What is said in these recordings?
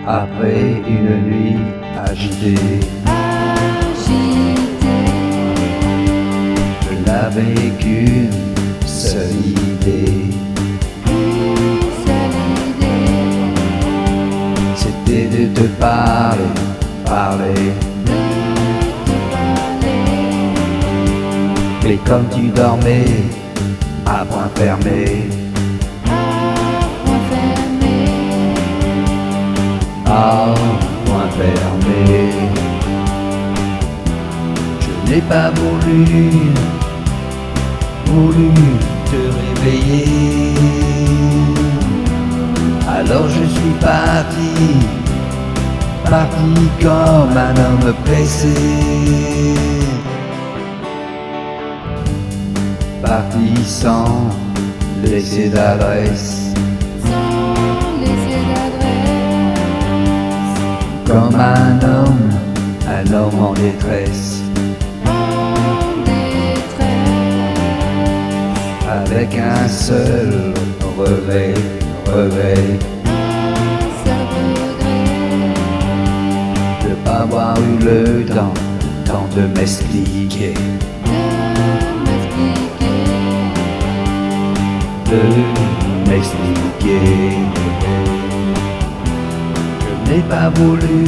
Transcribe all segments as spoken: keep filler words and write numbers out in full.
après une nuit agitée. Agité, Je n'avais qu'une seule idée, une seule idée, c'était de te parler, parler. de te parler. Mais comme tu dormais, à point fermé, À point fermé, à point fermé, je n'ai pas voulu, voulu te réveiller. Alors je suis parti, parti comme un homme pressé, parti sans laisser d'adresse, sans laisser d'adresse. comme un homme, un homme en détresse, En détresse, avec un seul regret, regret un seul regret, de pas avoir eu le temps, temps de m'expliquer, de m'expliquer, de m'expliquer. Je n'ai pas voulu,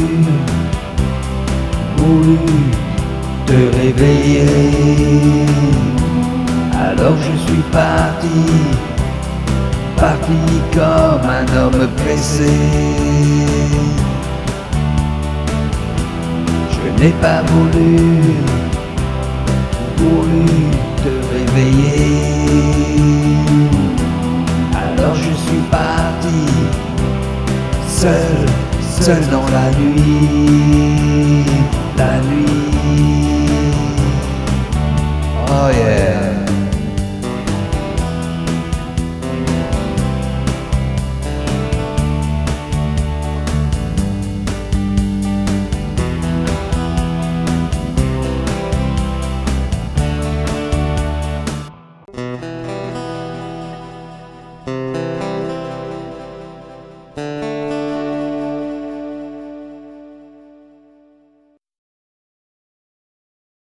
voulu te réveiller. Alors je suis parti, parti comme un homme pressé. Je n'ai pas voulu, voulu te réveiller. Alors je suis parti, seul, seul dans la nuit, la nuit. Oh yeah.